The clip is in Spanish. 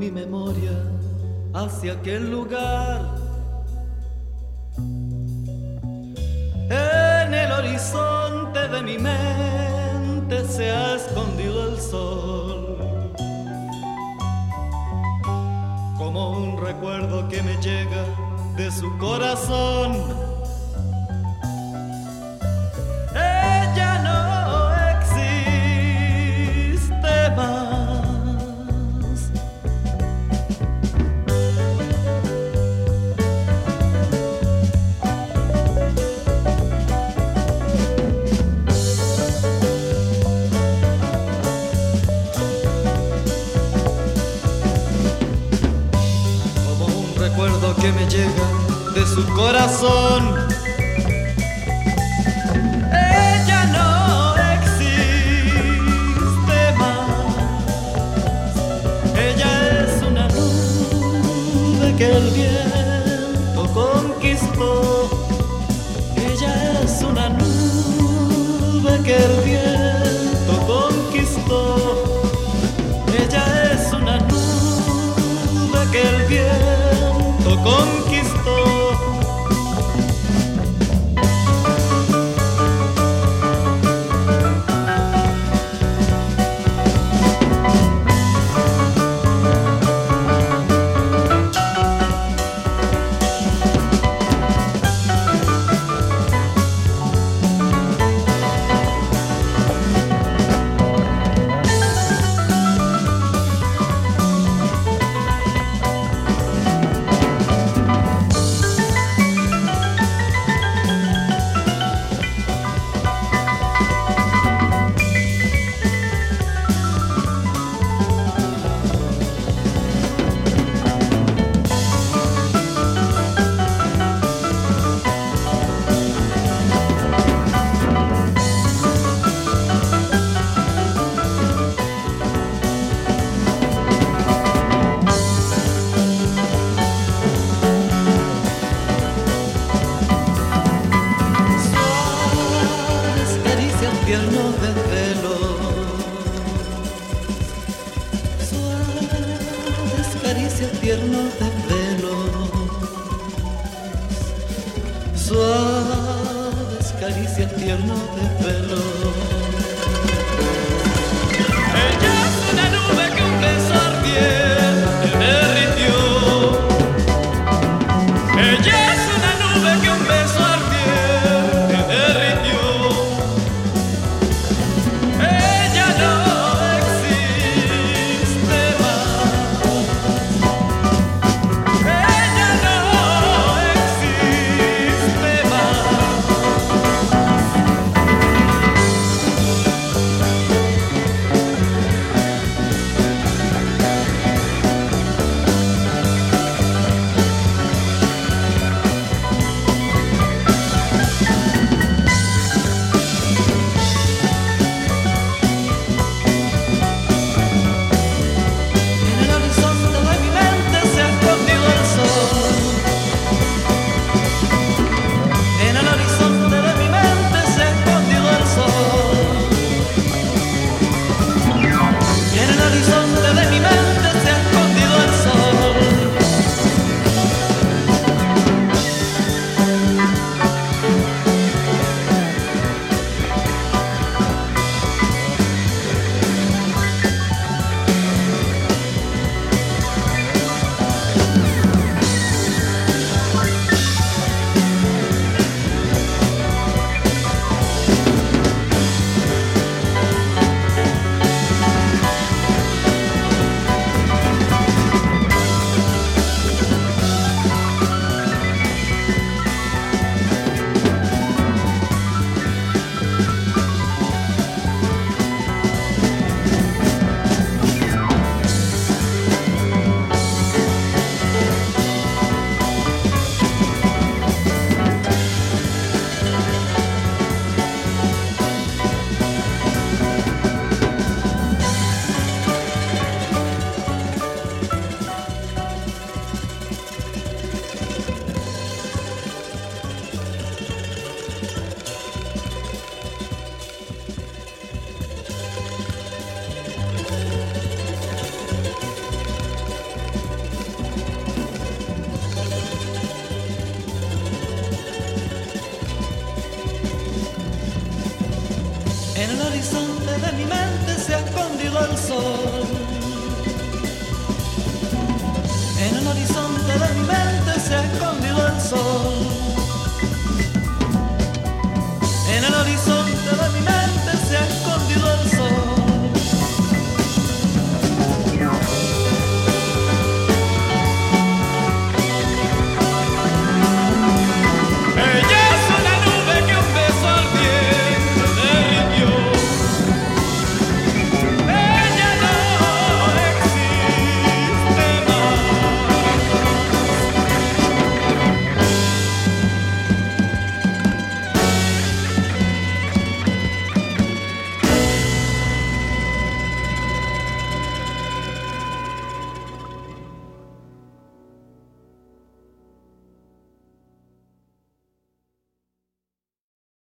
mi memoria hacia aquel lugar. En el horizonte de mi mente se ha escondido el sol, como un recuerdo que me llega de su corazón. Ella no existe más. Como un recuerdo que me llega de su corazón. Ella no existe más. Ella es una nube que el viento conquistó. Ella es una nube que el viento conquistó. Ella es una nube que el viento conquistó. Tierno de velo, suaves caricias tierno de velo, suaves caricias tierno de velo. Ella es una nube que un beso ardiente derritió. Ella es una nube que un beso ardiente derritió. En el horizonte de mi mente se ha escondido el sol. En el horizonte de mi mente se ha escondido el sol. En el horizonte